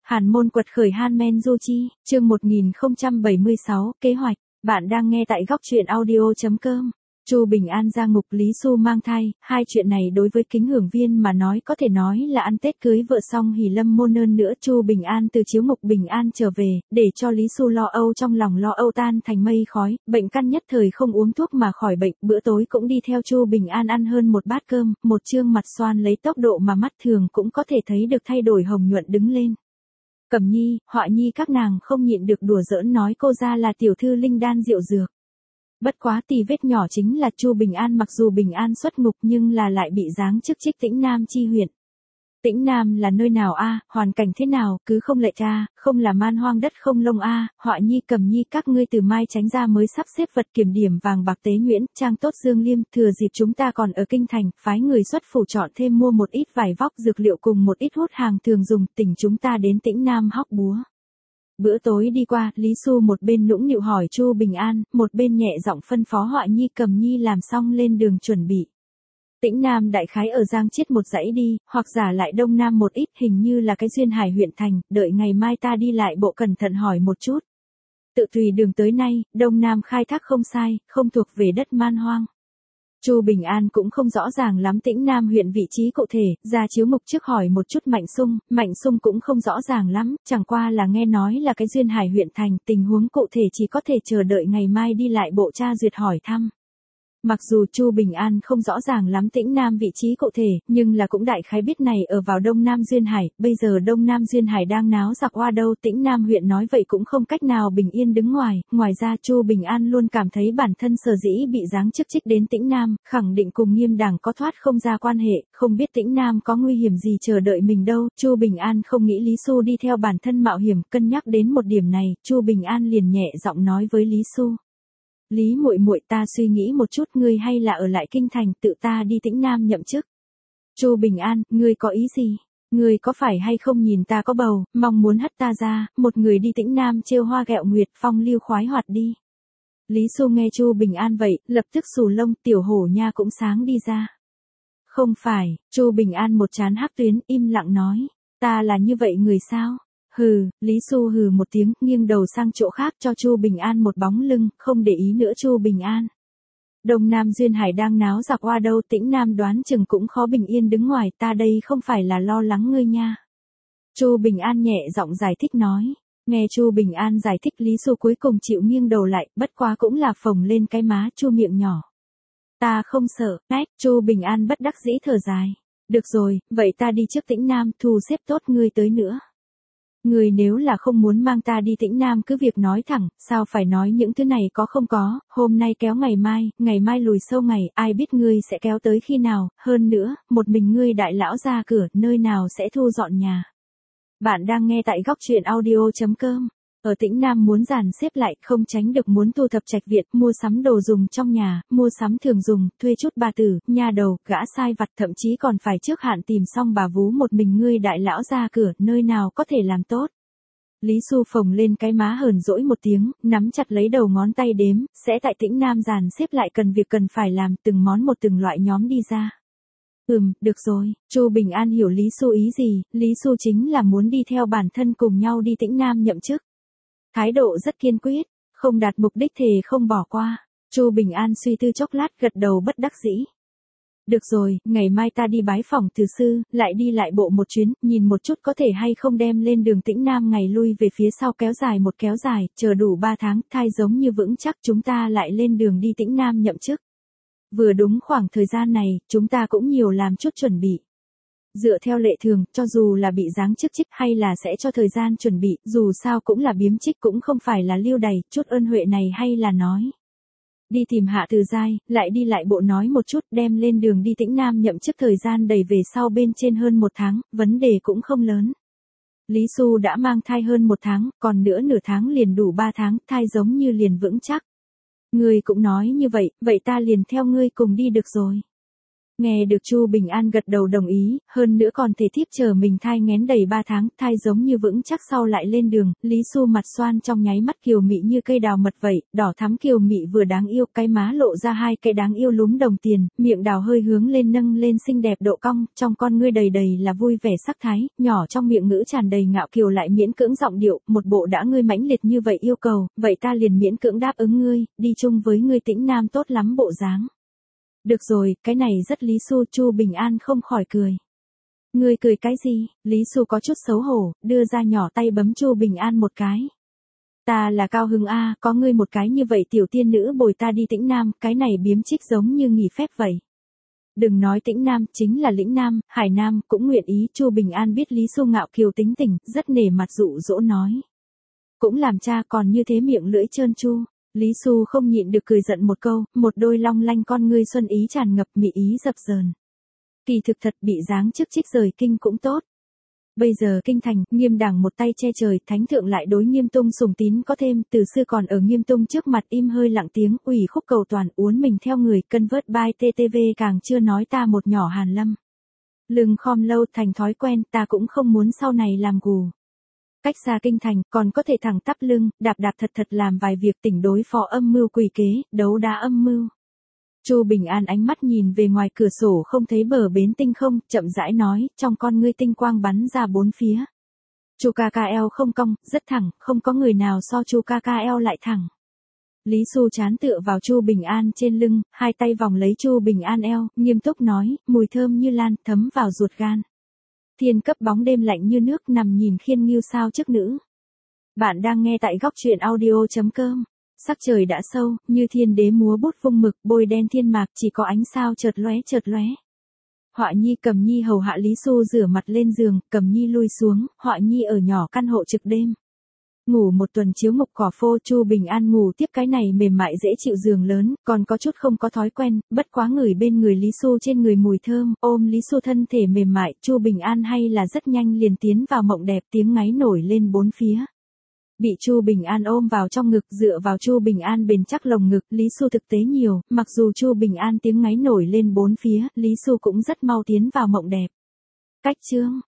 Hàn môn quật khởi Hanmen Juchi, chương 1076, kế hoạch. Bạn đang nghe tại góc truyện audio.com. Chu Bình An ra ngục Lý Xu mang thai, hai chuyện này đối với Kính Hưởng Viên mà nói có thể nói là ăn Tết cưới vợ xong hỉ lâm môn ơn nữa. Chu Bình An từ chiếu ngục Bình An trở về, để cho Lý Xu lo âu trong lòng lo âu tan thành mây khói, bệnh căn nhất thời không uống thuốc mà khỏi bệnh, bữa tối cũng đi theo Chu Bình An ăn hơn một bát cơm, một trương mặt xoan lấy tốc độ mà mắt thường cũng có thể thấy được thay đổi hồng nhuận đứng lên. Cẩm Nhi, Họa Nhi các nàng không nhịn được đùa giỡn nói cô ra là tiểu thư linh đan rượu dược. Bất quá tì vết nhỏ chính là Chu Bình An mặc dù Bình An xuất ngục nhưng là lại bị giáng chức Trích Tĩnh Nam chi huyện. Tĩnh Nam là nơi nào a, hoàn cảnh thế nào, cứ không lệ cha, không là man hoang đất không lông a. Họa Nhi Cẩm Nhi các ngươi từ mai tránh ra mới sắp xếp vật kiểm điểm vàng bạc tế nhuyễn, trang tốt dương liêm, thừa dịp chúng ta còn ở kinh thành, phái người xuất phủ chọn thêm mua một ít vải vóc dược liệu cùng một ít hút hàng thường dùng, tỉnh chúng ta đến Tĩnh Nam hóc búa. Bữa tối đi qua, Lý Xu một bên nũng nịu hỏi Chu Bình An, một bên nhẹ giọng phân phó Họa Nhi Cẩm Nhi làm xong lên đường chuẩn bị. Tĩnh Nam đại khái ở Giang Chiết một dãy đi, hoặc giả lại Đông Nam một ít, hình như là cái Duyên Hải huyện thành, đợi ngày mai ta đi lại bộ cẩn thận hỏi một chút. Tự tùy đường tới nay, Đông Nam khai thác không sai, không thuộc về đất man hoang. Chu Bình An cũng không rõ ràng lắm Tĩnh Nam huyện vị trí cụ thể, ra chiếu mục trước hỏi một chút Mạnh Sung cũng không rõ ràng lắm, chẳng qua là nghe nói là cái Duyên Hải huyện thành, tình huống cụ thể chỉ có thể chờ đợi ngày mai đi lại bộ tra duyệt hỏi thăm. Mặc dù Chu Bình An không rõ ràng lắm Tĩnh Nam vị trí cụ thể, nhưng là cũng đại khái biết này ở vào Đông Nam Duyên Hải, bây giờ Đông Nam Duyên Hải đang náo giặc hoa đâu, Tĩnh Nam huyện nói vậy cũng không cách nào bình yên đứng ngoài ra Chu Bình An luôn cảm thấy bản thân sở dĩ bị giáng chức Trích đến Tĩnh Nam, khẳng định cùng Nghiêm Đảng có thoát không ra quan hệ, không biết Tĩnh Nam có nguy hiểm gì chờ đợi mình đâu. Chu Bình An không nghĩ Lý Xu đi theo bản thân mạo hiểm, cân nhắc đến một điểm này, Chu Bình An liền nhẹ giọng nói với Lý Xu. Lý muội muội, ta suy nghĩ một chút, ngươi hay là ở lại kinh thành tự ta đi Tĩnh Nam nhậm chức. Chu Bình An, ngươi có ý gì? Ngươi có phải hay không nhìn ta có bầu, mong muốn hất ta ra, một người đi Tĩnh Nam trêu hoa ghẹo nguyệt, phong lưu khoái hoạt đi. Lý Xu nghe Chu Bình An vậy, lập tức xù lông, tiểu hổ nha cũng sáng đi ra. Không phải, Chu Bình An một trán hắc tuyến, im lặng nói, ta là như vậy người sao? Hừ, Lý Xu hừ một tiếng, nghiêng đầu sang chỗ khác cho Chu Bình An một bóng lưng, không để ý nữa Chu Bình An. Đông Nam Duyên Hải đang náo giặc hoa đâu, Tĩnh Nam đoán chừng cũng khó bình yên đứng ngoài, ta đây không phải là lo lắng ngươi nha. Chu Bình An nhẹ giọng giải thích nói. Nghe Chu Bình An giải thích Lý Xu cuối cùng chịu nghiêng đầu lại, bất quá cũng là phồng lên cái má chu miệng nhỏ. Ta không sợ, Chu Bình An bất đắc dĩ thở dài. Được rồi, vậy ta đi trước Tĩnh Nam, thu xếp tốt ngươi tới nữa. Người nếu là không muốn mang ta đi Tĩnh Nam cứ việc nói thẳng, sao phải nói những thứ này có không có, hôm nay kéo ngày mai lùi sâu ngày, ai biết ngươi sẽ kéo tới khi nào, hơn nữa, một mình ngươi đại lão ra cửa, nơi nào sẽ thu dọn nhà. Bạn đang nghe tại góc truyện audio.com. Ở Tĩnh Nam muốn dàn xếp lại, không tránh được muốn thu thập trạch viện, mua sắm đồ dùng trong nhà, mua sắm thường dùng, thuê chút bà tử, nha đầu, gã sai vặt, thậm chí còn phải trước hạn tìm xong bà vú, một mình ngươi đại lão ra cửa, nơi nào có thể làm tốt. Lý Xu phồng lên cái má hờn dỗi một tiếng, nắm chặt lấy đầu ngón tay đếm, sẽ tại Tĩnh Nam dàn xếp lại cần việc cần phải làm, từng món một từng loại nhóm đi ra. Được rồi, Chu Bình An hiểu Lý Xu ý gì, Lý Xu chính là muốn đi theo bản thân cùng nhau đi Tĩnh Nam nhậm chức. Thái độ rất kiên quyết, không đạt mục đích thề không bỏ qua. Chu Bình An suy tư chốc lát gật đầu bất đắc dĩ. Được rồi, ngày mai ta đi bái phỏng từ sư, lại đi lại bộ một chuyến, nhìn một chút có thể hay không đem lên đường Tĩnh Nam ngày lui về phía sau kéo dài, chờ đủ 3 tháng, thai giống như vững chắc chúng ta lại lên đường đi Tĩnh Nam nhậm chức. Vừa đúng khoảng thời gian này, chúng ta cũng nhiều làm chút chuẩn bị. Dựa theo lệ thường, cho dù là bị giáng chức Trích hay là sẽ cho thời gian chuẩn bị, dù sao cũng là biếm Trích cũng không phải là lưu đày, chút ơn huệ này hay là nói. Đi tìm Hạ Từ Giai, lại đi lại bộ nói một chút, đem lên đường đi Tĩnh Nam nhậm chức thời gian đẩy về sau bên trên hơn 1 tháng, vấn đề cũng không lớn. Lý Xu đã mang thai hơn 1 tháng, còn nữa nửa tháng liền đủ 3 tháng, thai giống như liền vững chắc. Ngươi cũng nói như vậy, vậy ta liền theo ngươi cùng đi được rồi. Nghe được Chu Bình An gật đầu đồng ý, hơn nữa còn thể thiếp chờ mình thai nghén đầy 3 tháng, thai giống như vững chắc sau lại lên đường, Lý Xu mặt xoan trong nháy mắt kiều mị như cây đào mật vậy, đỏ thắm kiều mị vừa đáng yêu, cái má lộ ra hai cái đáng yêu lúm đồng tiền, miệng đào hơi hướng lên nâng lên xinh đẹp độ cong, trong con ngươi đầy đầy là vui vẻ sắc thái, nhỏ trong miệng ngữ tràn đầy ngạo kiều lại miễn cưỡng giọng điệu, một bộ đã ngươi mãnh liệt như vậy yêu cầu, vậy ta liền miễn cưỡng đáp ứng ngươi, đi chung với ngươi Tĩnh Nam tốt lắm bộ dáng. Được rồi, cái này rất Lý Xu, Chu Bình An không khỏi cười. Ngươi cười cái gì? Lý Xu có chút xấu hổ, đưa ra nhỏ tay bấm Chu Bình An một cái. Ta là cao hứng a, có ngươi một cái như vậy tiểu tiên nữ bồi ta đi Tĩnh Nam, cái này biếm trích giống như nghỉ phép vậy. Đừng nói Tĩnh Nam, chính là Lĩnh Nam, Hải Nam cũng nguyện ý. Chu Bình An biết Lý Xu ngạo kiều tính tình, rất nể mặt dụ dỗ nói. Cũng làm cha còn như thế miệng lưỡi trơn chu. Lý Xu không nhịn được cười giận một câu, một đôi long lanh con ngươi xuân ý tràn ngập mị ý dập dờn. Kỳ thực thật bị giáng chức trích rời kinh cũng tốt. Bây giờ kinh thành, Nghiêm Đảng một tay che trời, thánh thượng lại đối Nghiêm Tung sùng tín có thêm, từ xưa còn ở Nghiêm Tung trước mặt im hơi lặng tiếng, ủy khúc cầu toàn uốn mình theo người, cân vớt bai TTV càng chưa nói ta một nhỏ Hàn Lâm. Lưng khom lâu thành thói quen, ta cũng không muốn sau này làm gù. Cách xa kinh thành, còn có thể thẳng tắp lưng, đạp đạp thật thật làm vài việc tỉnh đối phó âm mưu quỷ kế, đấu đá âm mưu. Chu Bình An ánh mắt nhìn về ngoài cửa sổ không thấy bờ bến tinh không, chậm rãi nói, trong con ngươi tinh quang bắn ra bốn phía. Chu ca ca eo không cong, rất thẳng, không có người nào so Chu ca ca eo lại thẳng. Lý Xu chán tựa vào Chu Bình An trên lưng, hai tay vòng lấy Chu Bình An eo, nghiêm túc nói, mùi thơm như lan, thấm vào ruột gan. Thiên cấp bóng đêm lạnh như nước nằm nhìn khiên nghiêu sao chức nữ. Bạn đang nghe tại góc truyện audio.com. Sắc trời đã sâu, như thiên đế múa bút vung mực, bôi đen thiên mạc chỉ có ánh sao chợt lóe. Họa Nhi Cầm Nhi hầu hạ Lý Xu rửa mặt lên giường, Cầm Nhi lui xuống, Họa Nhi ở nhỏ căn hộ trực đêm. Ngủ một tuần chiếu mộc cỏ phô. Chu Bình An ngủ tiếp cái này mềm mại dễ chịu giường lớn, còn có chút không có thói quen, bất quá ngửi bên người Lý Xu trên người mùi thơm, ôm Lý Xu thân thể mềm mại, Chu Bình An hay là rất nhanh liền tiến vào mộng đẹp, tiếng ngáy nổi lên bốn phía. Bị Chu Bình An ôm vào trong ngực, dựa vào Chu Bình An bền chắc lồng ngực, Lý Xu thực tế nhiều, mặc dù Chu Bình An tiếng ngáy nổi lên bốn phía, Lý Xu cũng rất mau tiến vào mộng đẹp. Cách chương